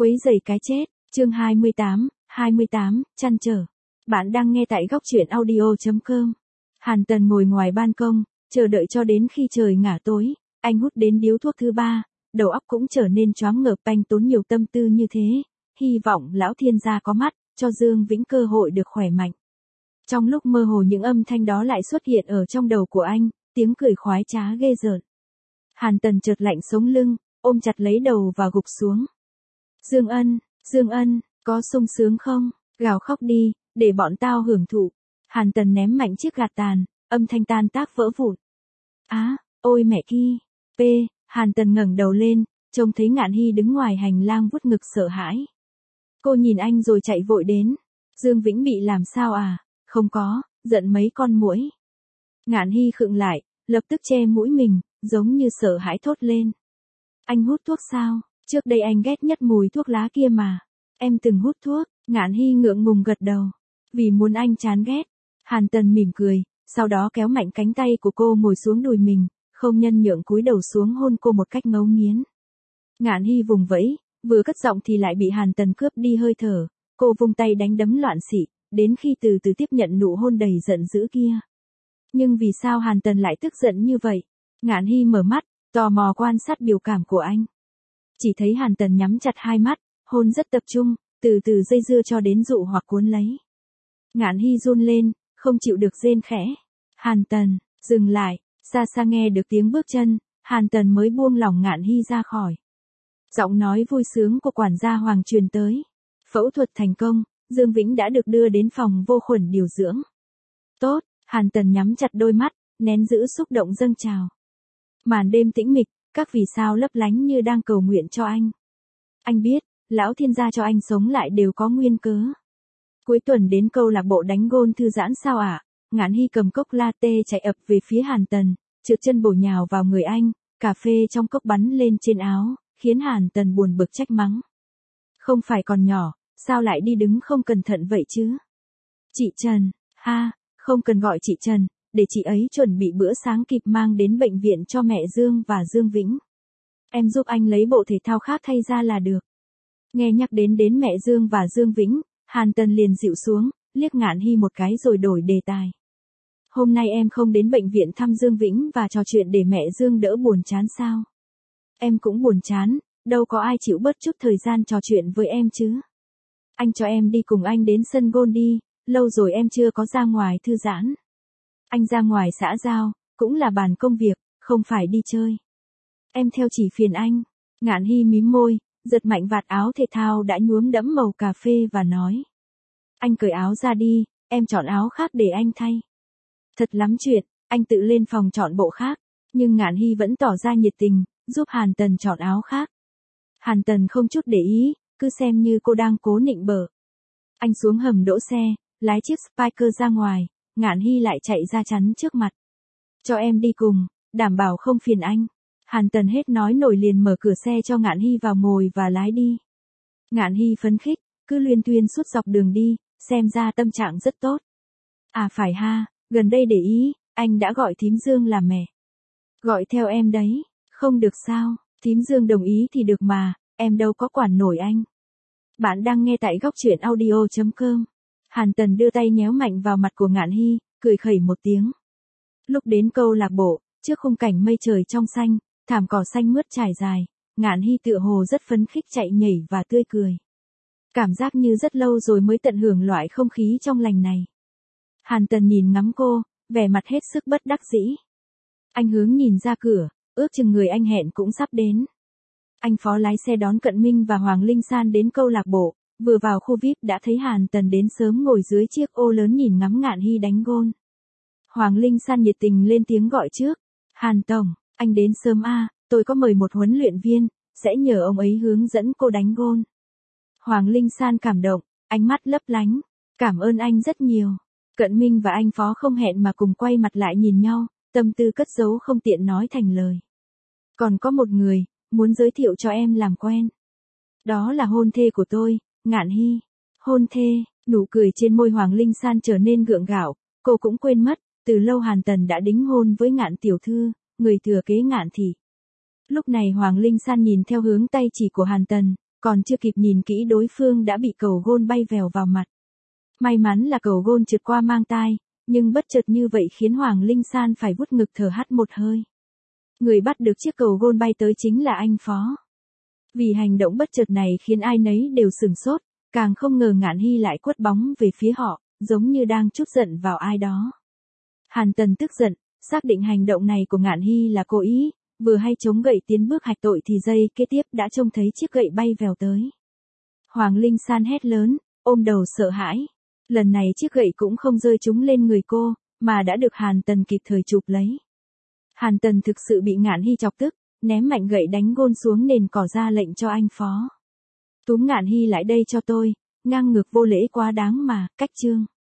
Quấy rầy cái chết, chương 28, trăn trở. Bạn đang nghe tại góc truyện audio.com. Hàn Tần ngồi ngoài ban công, chờ đợi cho đến khi trời ngả tối, anh hút đến điếu thuốc thứ ba, đầu óc cũng trở nên choáng ngợp, anh tốn nhiều tâm tư như thế, hy vọng lão thiên gia có mắt, cho Dương Vĩnh cơ hội được khỏe mạnh. Trong lúc mơ hồ những âm thanh đó lại xuất hiện ở trong đầu của anh, tiếng cười khoái trá ghê rợn. Hàn Tần chợt lạnh sống lưng, ôm chặt lấy đầu và gục xuống. Dương Ân, có sung sướng không? Gào khóc đi, để bọn tao hưởng thụ. Hàn Tần ném mạnh chiếc gạt tàn, âm thanh tan tác vỡ vụn. Á, ôi mẹ ki. Hàn Tần ngẩng đầu lên, trông thấy Ngạn Hy đứng ngoài hành lang vuốt ngực sợ hãi. Cô nhìn anh rồi chạy vội đến. Dương Vĩnh bị làm sao à? Không có, giận mấy con muỗi. Ngạn Hy khựng lại, lập tức che mũi mình, giống như sợ hãi thốt lên. Anh hút thuốc sao? Trước đây anh ghét nhất mùi thuốc lá kia mà. Em từng hút thuốc. Ngạn Hy ngượng ngùng gật đầu. Vì muốn anh chán ghét. Hàn Tần mỉm cười, sau đó kéo mạnh cánh tay của cô ngồi xuống đùi mình, không nhân nhượng cúi đầu xuống hôn cô một cách ngấu nghiến. Ngạn Hy vùng vẫy, vừa cất giọng thì lại bị Hàn Tần cướp đi hơi thở. Cô vung tay đánh đấm loạn xị, đến khi từ từ tiếp nhận nụ hôn đầy giận dữ kia. Nhưng vì sao Hàn Tần lại tức giận như vậy? Ngạn Hy mở mắt, tò mò quan sát biểu cảm của anh. Chỉ thấy Hàn Tần nhắm chặt hai mắt, hôn rất tập trung, từ từ dây dưa cho đến dụ hoặc cuốn lấy. Ngạn Hy run lên, không chịu được rên khẽ. Hàn Tần, dừng lại, xa xa nghe được tiếng bước chân, Hàn Tần mới buông lỏng Ngạn Hy ra khỏi. Giọng nói vui sướng của quản gia Hoàng truyền tới. Phẫu thuật thành công, Dương Vĩnh đã được đưa đến phòng vô khuẩn điều dưỡng. Tốt, Hàn Tần nhắm chặt đôi mắt, nén giữ xúc động dâng trào. Màn đêm tĩnh mịch, các vì sao lấp lánh như đang cầu nguyện cho anh. Anh biết, lão thiên gia cho anh sống lại đều có nguyên cớ. Cuối tuần đến câu lạc bộ đánh gôn thư giãn sao ạ? Ngạn Hy cầm cốc latte chạy ập về phía Hàn Tần, trượt chân bổ nhào vào người anh, cà phê trong cốc bắn lên trên áo, khiến Hàn Tần buồn bực trách mắng. Không phải còn nhỏ, sao lại đi đứng không cẩn thận vậy chứ? Chị Trần, không cần gọi chị Trần, để chị ấy chuẩn bị bữa sáng kịp mang đến bệnh viện cho mẹ Dương và Dương Vĩnh. Em giúp anh lấy bộ thể thao khác thay ra là được. Nghe nhắc đến mẹ Dương và Dương Vĩnh, Hàn Tần liền dịu xuống, liếc Ngạn Hy một cái rồi đổi đề tài. Hôm nay em không đến bệnh viện thăm Dương Vĩnh và trò chuyện để mẹ Dương đỡ buồn chán sao? Em cũng buồn chán, đâu có ai chịu bớt chút thời gian trò chuyện với em chứ. Anh cho em đi cùng anh đến sân golf đi, lâu rồi em chưa có ra ngoài thư giãn. Anh ra ngoài xã giao, cũng là bàn công việc, không phải đi chơi. Em theo chỉ phiền anh. Ngạn Hy mím môi, giật mạnh vạt áo thể thao đã nhuốm đẫm màu cà phê và nói. Anh cởi áo ra đi, em chọn áo khác để anh thay. Thật lắm chuyện, anh tự lên phòng chọn bộ khác, nhưng Ngạn Hy vẫn tỏ ra nhiệt tình, giúp Hàn Tần chọn áo khác. Hàn Tần không chút để ý, cứ xem như cô đang cố nịnh bợ. Anh xuống hầm đỗ xe, lái chiếc Spyker ra ngoài, Ngạn Hy lại chạy ra chắn trước mặt. Cho em đi cùng, đảm bảo không phiền anh. Hàn Tần hết nói nổi liền mở cửa xe cho Ngạn Hy vào ngồi và lái đi. Ngạn Hy phấn khích, cứ luyên thuyên suốt dọc đường đi, xem ra tâm trạng rất tốt. À phải ha, gần đây để ý, anh đã gọi thím Dương là mẹ. Gọi theo em đấy, không được sao, thím Dương đồng ý thì được mà, em đâu có quản nổi anh. Bạn đang nghe tại góc truyện audio.com. Hàn Tần đưa tay nhéo mạnh vào mặt của Ngạn Hy, cười khẩy một tiếng. Lúc đến câu lạc bộ, trước khung cảnh mây trời trong xanh, thảm cỏ xanh mướt trải dài, Ngạn Hy tựa hồ rất phấn khích chạy nhảy và tươi cười. Cảm giác như rất lâu rồi mới tận hưởng loại không khí trong lành này. Hàn Tần nhìn ngắm cô, vẻ mặt hết sức bất đắc dĩ. Anh hướng nhìn ra cửa, ước chừng người anh hẹn cũng sắp đến. Anh phó lái xe đón Cận Minh và Hoàng Linh San đến câu lạc bộ, vừa vào khu VIP đã thấy Hàn Tần đến sớm ngồi dưới chiếc ô lớn nhìn ngắm Ngạn Hy đánh gôn. Hoàng Linh San nhiệt tình lên tiếng gọi trước. Hàn Tổng, anh đến sớm tôi có mời một huấn luyện viên, sẽ nhờ ông ấy hướng dẫn cô đánh gôn. Hoàng Linh San cảm động, ánh mắt lấp lánh. Cảm ơn anh rất nhiều. Cận Minh và anh phó không hẹn mà cùng quay mặt lại nhìn nhau, tâm tư cất giấu không tiện nói thành lời. Còn có một người, muốn giới thiệu cho em làm quen. Đó là hôn thê của tôi, Ngạn Hy. Hôn thê, nụ cười trên môi Hoàng Linh San trở nên gượng gạo, cô cũng quên mất, từ lâu Hàn Tần đã đính hôn với Ngạn tiểu thư, người thừa kế Ngạn thị. Lúc này Hoàng Linh San nhìn theo hướng tay chỉ của Hàn Tần, Còn chưa kịp nhìn kỹ đối phương đã bị cầu gôn bay vèo vào mặt. May mắn là cầu gôn trượt qua mang tai, nhưng bất chợt như vậy khiến Hoàng Linh San phải vuốt ngực thở hắt một hơi. Người bắt được chiếc cầu gôn bay tới chính là anh Phó. Vì hành động bất chợt này khiến ai nấy đều sửng sốt, càng không ngờ Ngạn Hy lại quất bóng về phía họ, giống như đang trút giận vào ai đó. Hàn Tần tức giận, xác định hành động này của Ngạn Hy là cố ý, vừa hay chống gậy tiến bước hạch tội thì giây kế tiếp đã trông thấy chiếc gậy bay vèo tới. Hoàng Linh San hét lớn, ôm đầu sợ hãi. Lần này chiếc gậy cũng không rơi trúng lên người cô, mà đã được Hàn Tần kịp thời chụp lấy. Hàn Tần thực sự bị Ngạn Hy chọc tức, ném mạnh gậy đánh gôn xuống nền cỏ ra lệnh cho anh Phó. Túm Ngạn Hy lại đây cho tôi, ngang ngược vô lễ quá đáng mà, cách chương.